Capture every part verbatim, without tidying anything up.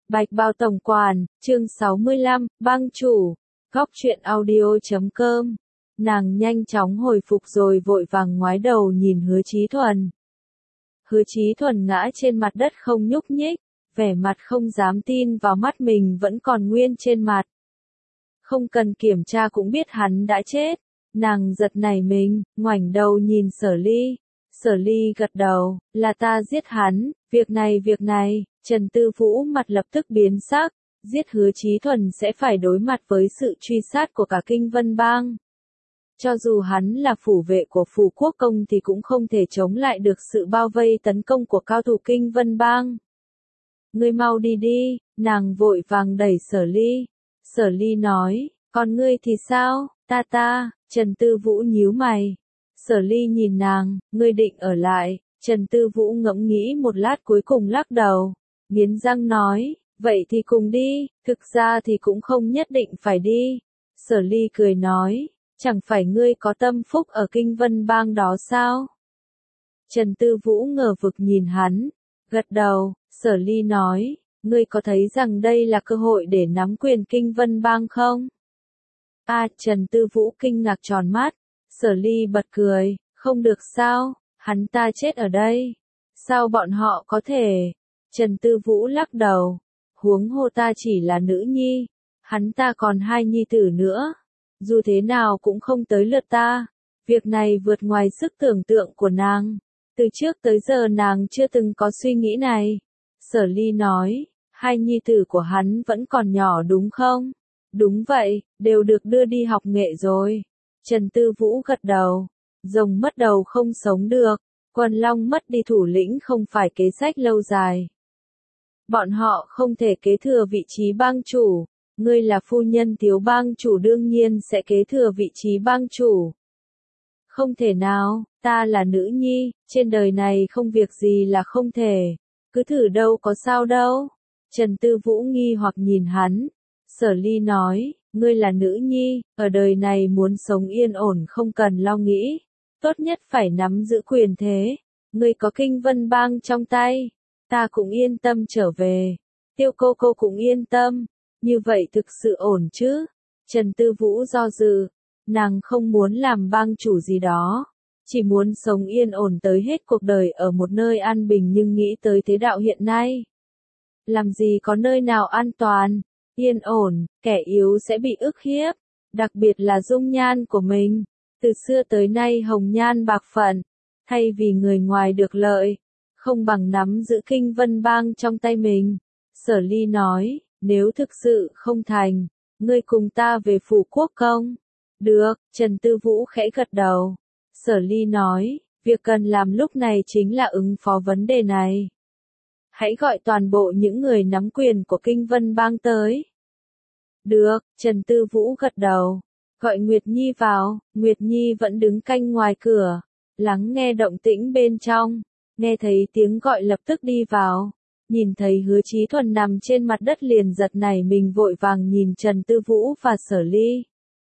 Bạch Bao Tổng Quản, chương sáu mươi lăm, bang chủ, góc truyện audio.com. Nàng nhanh chóng hồi phục rồi vội vàng ngoái đầu nhìn Hứa Chí Thuần. Hứa Chí Thuần ngã trên mặt đất không nhúc nhích, vẻ mặt không dám tin vào mắt mình vẫn còn nguyên trên mặt. Không cần kiểm tra cũng biết hắn đã chết. Nàng giật nảy mình, ngoảnh đầu nhìn Sở Ly. Sở Ly gật đầu, là ta giết hắn, việc này việc này. Trần Tư Vũ mặt lập tức biến sắc, giết Hứa Chí Thuần sẽ phải đối mặt với sự truy sát của cả Kinh Vân Bang. Cho dù hắn là phủ vệ của Phù Quốc Công thì cũng không thể chống lại được sự bao vây tấn công của cao thủ Kinh Vân Bang. Ngươi mau đi đi, nàng vội vàng đẩy Sở Ly. Sở Ly nói, còn ngươi thì sao, ta ta, Trần Tư Vũ nhíu mày. Sở Ly nhìn nàng, ngươi định ở lại, Trần Tư Vũ ngẫm nghĩ một lát cuối cùng lắc đầu. Nghiến răng nói, vậy thì cùng đi, thực ra thì cũng không nhất định phải đi. Sở Ly cười nói, chẳng phải ngươi có tâm phúc ở Kinh Vân Bang đó sao? Trần Tư Vũ ngờ vực nhìn hắn, gật đầu. Sở Ly nói, ngươi có thấy rằng đây là cơ hội để nắm quyền Kinh Vân Bang không? À, Trần Tư Vũ kinh ngạc tròn mắt. Sở Ly bật cười, không được sao, hắn ta chết ở đây. Sao bọn họ có thể? Trần Tư Vũ lắc đầu, huống hồ ta chỉ là nữ nhi, hắn ta còn hai nhi tử nữa, dù thế nào cũng không tới lượt ta, việc này vượt ngoài sức tưởng tượng của nàng, từ trước tới giờ nàng chưa từng có suy nghĩ này. Sở Ly nói, hai nhi tử của hắn vẫn còn nhỏ đúng không? Đúng vậy, đều được đưa đi học nghệ rồi. Trần Tư Vũ gật đầu, rồng mất đầu không sống được, quần long mất đi thủ lĩnh không phải kế sách lâu dài. Bọn họ không thể kế thừa vị trí bang chủ, ngươi là phu nhân thiếu bang chủ đương nhiên sẽ kế thừa vị trí bang chủ. Không thể nào, ta là nữ nhi, trên đời này không việc gì là không thể, cứ thử đâu có sao đâu. Trần Tư Vũ nghi hoặc nhìn hắn. Sở Ly nói, ngươi là nữ nhi, ở đời này muốn sống yên ổn không cần lo nghĩ, tốt nhất phải nắm giữ quyền thế, ngươi có Kinh Vân Bang trong tay. Ta cũng yên tâm trở về, Tiêu cô cô cũng yên tâm, như vậy thực sự ổn chứ? Trần Tư Vũ do dự, nàng không muốn làm bang chủ gì đó, chỉ muốn sống yên ổn tới hết cuộc đời ở một nơi an bình nhưng nghĩ tới thế đạo hiện nay. Làm gì có nơi nào an toàn, yên ổn, kẻ yếu sẽ bị ức hiếp, đặc biệt là dung nhan của mình, từ xưa tới nay hồng nhan bạc phận, thay vì người ngoài được lợi. Không bằng nắm giữ Kinh Vân Bang trong tay mình. Sở Ly nói, nếu thực sự không thành, ngươi cùng ta về Phù Quốc Công. Được, Trần Tư Vũ khẽ gật đầu. Sở Ly nói, việc cần làm lúc này chính là ứng phó vấn đề này. Hãy gọi toàn bộ những người nắm quyền của Kinh Vân Bang tới. Được, Trần Tư Vũ gật đầu. Gọi Nguyệt Nhi vào, Nguyệt Nhi vẫn đứng canh ngoài cửa, lắng nghe động tĩnh bên trong. Nghe thấy tiếng gọi lập tức đi vào, nhìn thấy Hứa Chí Thuần nằm trên mặt đất liền giật nảy mình vội vàng nhìn Trần Tư Vũ và Sở Ly.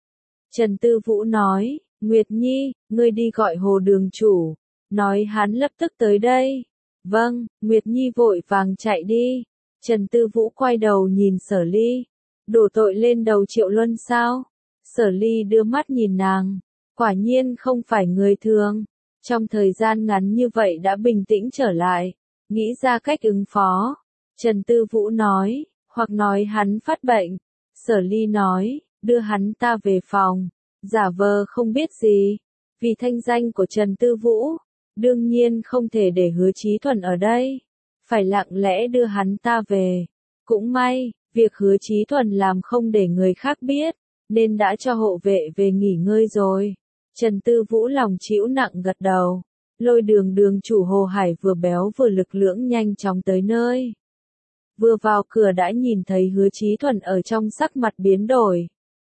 Trần Tư Vũ nói, Nguyệt Nhi, ngươi đi gọi Hồ Đường chủ, nói hắn lập tức tới đây. Vâng, Nguyệt Nhi vội vàng chạy đi. Trần Tư Vũ quay đầu nhìn Sở Ly, đổ tội lên đầu Triệu Luân sao? Sở Ly đưa mắt nhìn nàng, quả nhiên không phải người thường. Trong thời gian ngắn như vậy đã bình tĩnh trở lại, nghĩ ra cách ứng phó. Trần Tư Vũ nói, hoặc nói hắn phát bệnh. Sở Ly nói, đưa hắn ta về phòng, giả vờ không biết gì. Vì thanh danh của Trần Tư Vũ, đương nhiên không thể để Hứa Chí Thuần ở đây, phải lặng lẽ đưa hắn ta về. Cũng may, việc Hứa Chí Thuần làm không để người khác biết, nên đã cho hộ vệ về nghỉ ngơi rồi. Trần Tư Vũ lòng chịu nặng gật đầu, lôi đường đường chủ Hồ Hải vừa béo vừa lực lưỡng nhanh chóng tới nơi. Vừa vào cửa đã nhìn thấy Hứa Chí Thuần ở trong sắc mặt biến đổi.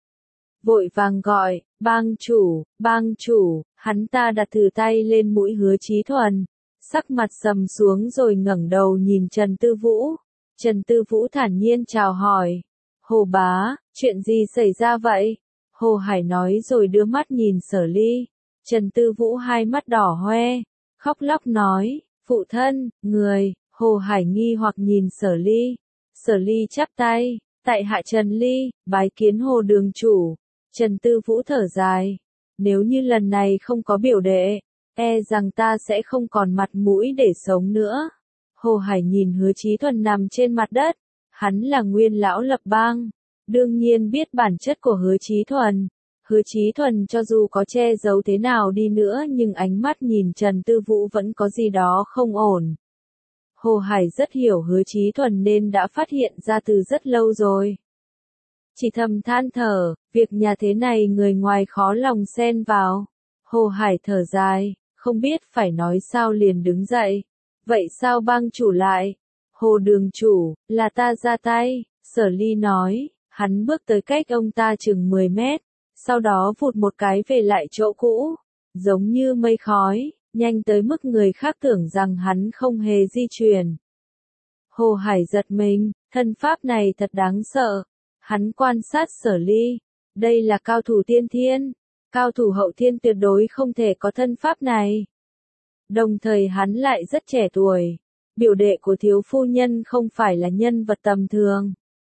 Vội vàng gọi, bang chủ, bang chủ, hắn ta đặt thử tay lên mũi Hứa Chí Thuần, sắc mặt sầm xuống rồi ngẩng đầu nhìn Trần Tư Vũ. Trần Tư Vũ thản nhiên chào hỏi, Hồ bá, chuyện gì xảy ra vậy? Hồ Hải nói rồi đưa mắt nhìn Sở Ly. Trần Tư Vũ hai mắt đỏ hoe, khóc lóc nói, phụ thân, người. Hồ Hải nghi hoặc nhìn Sở Ly. Sở Ly chắp tay, tại hạ Trần Ly, bái kiến Hồ đường chủ. Trần Tư Vũ thở dài, nếu như lần này không có biểu đệ, e rằng ta sẽ không còn mặt mũi để sống nữa. Hồ Hải nhìn Hứa Chí Thuần nằm trên mặt đất, hắn là nguyên lão lập bang, đương nhiên biết bản chất của Hứa Chí Thuần. Hứa Chí Thuần cho dù có che giấu thế nào đi nữa nhưng ánh mắt nhìn Trần Tư Vũ vẫn có gì đó không ổn. Hồ Hải rất hiểu Hứa Chí Thuần nên đã phát hiện ra từ rất lâu rồi. Chỉ thầm than thở, việc nhà thế này người ngoài khó lòng xen vào. Hồ Hải thở dài, không biết phải nói sao liền đứng dậy. Vậy sao bang chủ lại? Hồ đường chủ, là ta ra tay, Sở Ly nói, hắn bước tới cách ông ta chừng mười mét, sau đó vụt một cái về lại chỗ cũ, giống như mây khói, nhanh tới mức người khác tưởng rằng hắn không hề di chuyển. Hồ Hải giật mình, thân pháp này thật đáng sợ. Hắn quan sát Sở Ly, đây là cao thủ tiên thiên, cao thủ hậu thiên tuyệt đối không thể có thân pháp này. Đồng thời hắn lại rất trẻ tuổi, biểu đệ của thiếu phu nhân không phải là nhân vật tầm thường.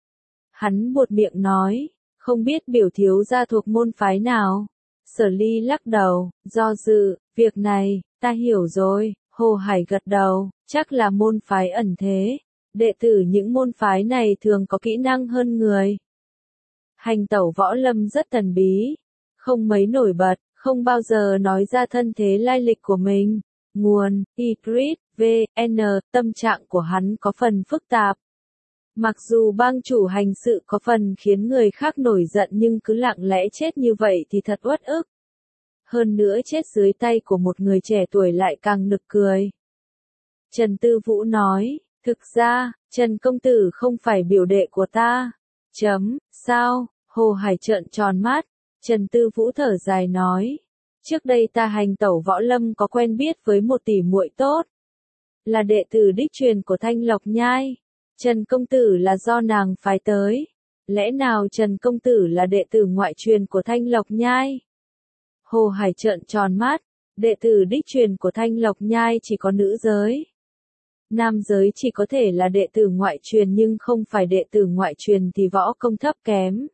Hắn buột miệng nói, không biết biểu thiếu gia thuộc môn phái nào. Sở Ly lắc đầu, do dự, việc này, ta hiểu rồi. Hồ Hải gật đầu, chắc là môn phái ẩn thế. Đệ tử những môn phái này thường có kỹ năng hơn người. Hành tẩu võ lâm rất thần bí, không mấy nổi bật, không bao giờ nói ra thân thế lai lịch của mình. Nguồn, Idris, vê en, tâm trạng của hắn có phần phức tạp. Mặc dù bang chủ hành sự có phần khiến người khác nổi giận nhưng cứ lặng lẽ chết như vậy thì thật uất ức. Hơn nữa chết dưới tay của một người trẻ tuổi lại càng nực cười. Trần Tư Vũ nói, thực ra, Trần công tử không phải biểu đệ của ta. Chấm, sao? Hồ Hải trợn tròn mắt. Trần Tư Vũ thở dài nói, trước đây ta hành tẩu võ lâm có quen biết với một tỷ muội tốt. Là đệ tử đích truyền của Thanh Lộc Nhai. Trần công tử là do nàng phái tới. Lẽ nào Trần công tử là đệ tử ngoại truyền của Thanh Lộc Nhai? Hồ Hải trợn tròn mắt, đệ tử đích truyền của Thanh Lộc Nhai chỉ có nữ giới. Nam giới chỉ có thể là đệ tử ngoại truyền nhưng không phải đệ tử ngoại truyền thì võ công thấp kém.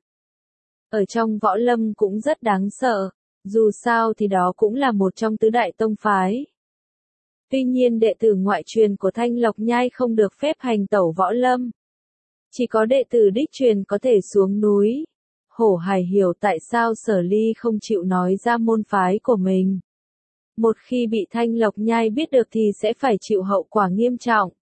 Ở trong võ lâm cũng rất đáng sợ, dù sao thì đó cũng là một trong tứ đại tông phái. Tuy nhiên đệ tử ngoại truyền của Thanh Lộc Nhai không được phép hành tẩu võ lâm. Chỉ có đệ tử đích truyền có thể xuống núi. Hổ Hải hiểu tại sao Sở Ly không chịu nói ra môn phái của mình. Một khi bị Thanh Lộc Nhai biết được thì sẽ phải chịu hậu quả nghiêm trọng.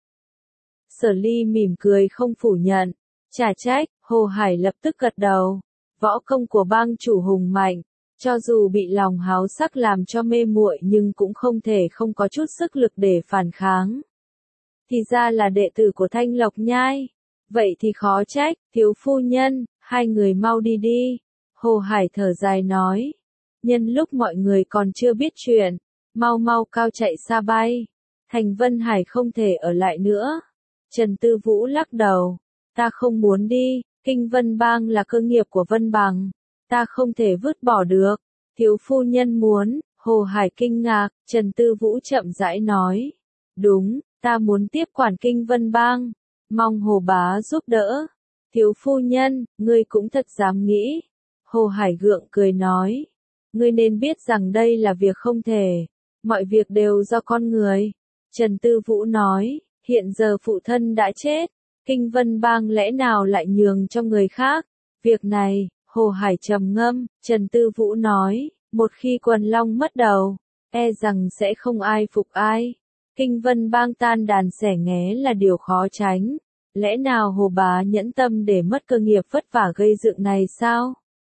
Sở Ly mỉm cười không phủ nhận. Chả trách, Hồ Hải lập tức gật đầu. Võ công của bang chủ hùng mạnh, cho dù bị lòng háo sắc làm cho mê muội nhưng cũng không thể không có chút sức lực để phản kháng. Thì ra là đệ tử của Thanh Lộc Nhai. Vậy thì khó trách, thiếu phu nhân, hai người mau đi đi. Hồ Hải thở dài nói. Nhân lúc mọi người còn chưa biết chuyện, mau mau cao chạy xa bay. Thành Vân Hải không thể ở lại nữa. Trần Tư Vũ lắc đầu. Ta không muốn đi, Kinh Vân Bang là cơ nghiệp của Vân Bằng. Ta không thể vứt bỏ được. Thiếu phu nhân muốn, Hồ Hải kinh ngạc, Trần Tư Vũ chậm rãi nói. Đúng, ta muốn tiếp quản Kinh Vân Bang. Mong Hồ bá giúp đỡ. Thiếu phu nhân, ngươi cũng thật dám nghĩ. Hồ Hải gượng cười nói. Ngươi nên biết rằng đây là việc không thể. Mọi việc đều do con người. Trần Tư Vũ nói, hiện giờ phụ thân đã chết. Kinh Vân Bang lẽ nào lại nhường cho người khác? Việc này, Hồ Hải trầm ngâm, Trần Tư Vũ nói, một khi Quần Long mất đầu, e rằng sẽ không ai phục ai. Kinh Vân Bang tan đàn xẻ nghé là điều khó tránh. Lẽ nào Hồ bá nhẫn tâm để mất cơ nghiệp vất vả gây dựng này sao?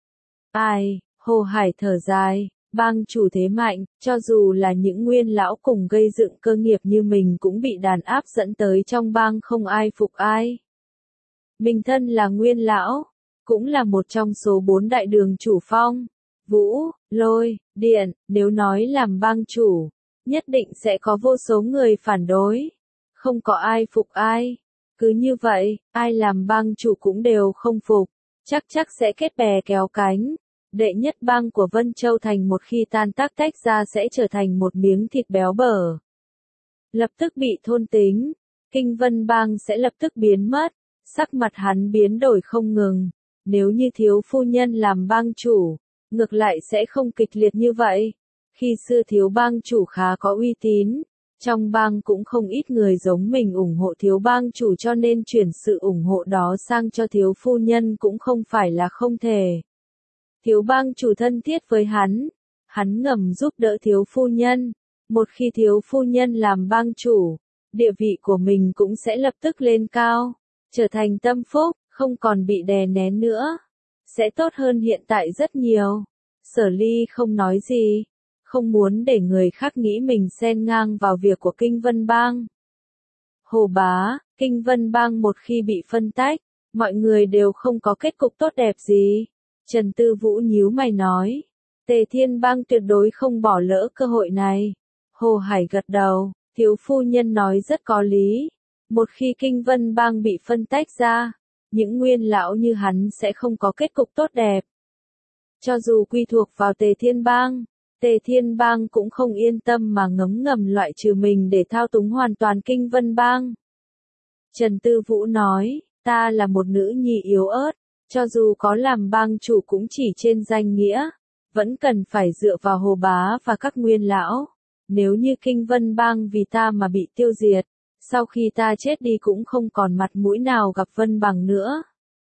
Ai, Hồ Hải thở dài, bang chủ thế mạnh, cho dù là những nguyên lão cùng gây dựng cơ nghiệp như mình cũng bị đàn áp dẫn tới trong bang không ai phục ai. Mình thân là nguyên lão, cũng là một trong số bốn đại đường chủ phong, Vũ, Lôi, Điện, nếu nói làm bang chủ, nhất định sẽ có vô số người phản đối. Không có ai phục ai. Cứ như vậy, ai làm bang chủ cũng đều không phục, chắc chắc sẽ kết bè kéo cánh. Đệ nhất bang của Vân Châu Thành một khi tan tác tách ra sẽ trở thành một miếng thịt béo bở. Lập tức bị thôn tính, Kinh Vân Bang sẽ lập tức biến mất, Sắc mặt hắn biến đổi không ngừng, nếu như thiếu phu nhân làm bang chủ, ngược lại sẽ không kịch liệt như vậy. Khi xưa thiếu bang chủ khá có uy tín, trong bang cũng không ít người giống mình ủng hộ thiếu bang chủ cho nên chuyển sự ủng hộ đó sang cho thiếu phu nhân cũng không phải là không thể. Thiếu bang chủ thân thiết với hắn, hắn ngầm giúp đỡ thiếu phu nhân. Một khi thiếu phu nhân làm bang chủ, địa vị của mình cũng sẽ lập tức lên cao, trở thành tâm phúc, không còn bị đè nén nữa. Sẽ tốt hơn hiện tại rất nhiều. Sở Ly không nói gì, không muốn để người khác nghĩ mình xen ngang vào việc của Kinh Vân Bang. Hồ Bá, Kinh Vân Bang một khi bị phân tách, mọi người đều không có kết cục tốt đẹp gì. Trần Tư Vũ nhíu mày nói, Tề Thiên Bang tuyệt đối không bỏ lỡ cơ hội này. Hồ Hải gật đầu, thiếu phu nhân nói rất có lý. Một khi Kinh Vân Bang bị phân tách ra, những nguyên lão như hắn sẽ không có kết cục tốt đẹp. Cho dù quy thuộc vào Tề Thiên Bang, Tề Thiên Bang cũng không yên tâm mà ngấm ngầm loại trừ mình để thao túng hoàn toàn Kinh Vân Bang. Trần Tư Vũ nói, ta là một nữ nhi yếu ớt, cho dù có làm bang chủ cũng chỉ trên danh nghĩa, vẫn cần phải dựa vào Hồ Bá và các nguyên lão. Nếu như Kinh Vân Bang vì ta mà bị tiêu diệt, sau khi ta chết đi cũng không còn mặt mũi nào gặp Vân Bằng nữa.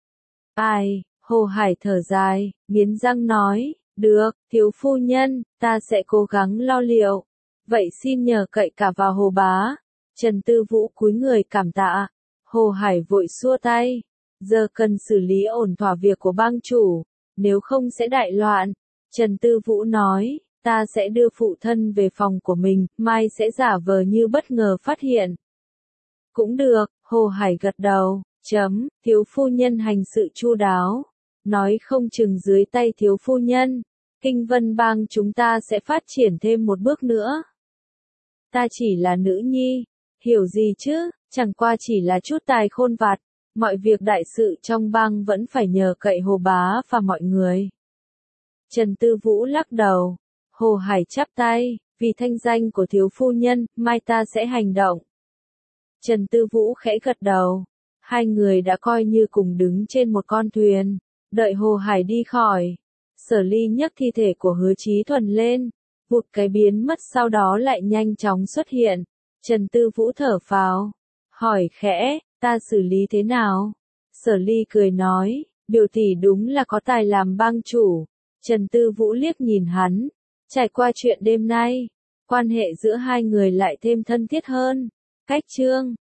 Ai, Hồ Hải thở dài, nghiến răng nói, được, thiếu phu nhân, ta sẽ cố gắng lo liệu. Vậy xin nhờ cậy cả vào Hồ Bá. Trần Tư Vũ cúi người cảm tạ. Hồ Hải vội xua tay. Giờ cần xử lý ổn thỏa việc của bang chủ, nếu không sẽ đại loạn. Trần Tư Vũ nói, ta sẽ đưa phụ thân về phòng của mình, mai sẽ giả vờ như bất ngờ phát hiện. Cũng được, Hồ Hải gật đầu, chấm, thiếu phu nhân hành sự chu đáo. Nói không chừng dưới tay thiếu phu nhân, Kinh Vân Bang chúng ta sẽ phát triển thêm một bước nữa. Ta chỉ là nữ nhi, hiểu gì chứ, chẳng qua chỉ là chút tài khôn vặt, mọi việc đại sự trong bang vẫn phải nhờ cậy Hồ Bá và mọi người. Trần Tư Vũ lắc đầu, Hồ Hải chắp tay, vì thanh danh của thiếu phu nhân, mai ta sẽ hành động. Trần Tư Vũ khẽ gật đầu, hai người đã coi như cùng đứng trên một con thuyền, đợi Hồ Hải đi khỏi. Sở Ly nhấc thi thể của Hứa Chí Thuần lên, vụt cái biến mất sau đó lại nhanh chóng xuất hiện. Trần Tư Vũ thở phào, hỏi khẽ, ta xử lý thế nào? Sở Ly cười nói, biểu tỷ đúng là có tài làm bang chủ. Trần Tư Vũ liếc nhìn hắn, trải qua chuyện đêm nay, quan hệ giữa hai người lại thêm thân thiết hơn. Cách chương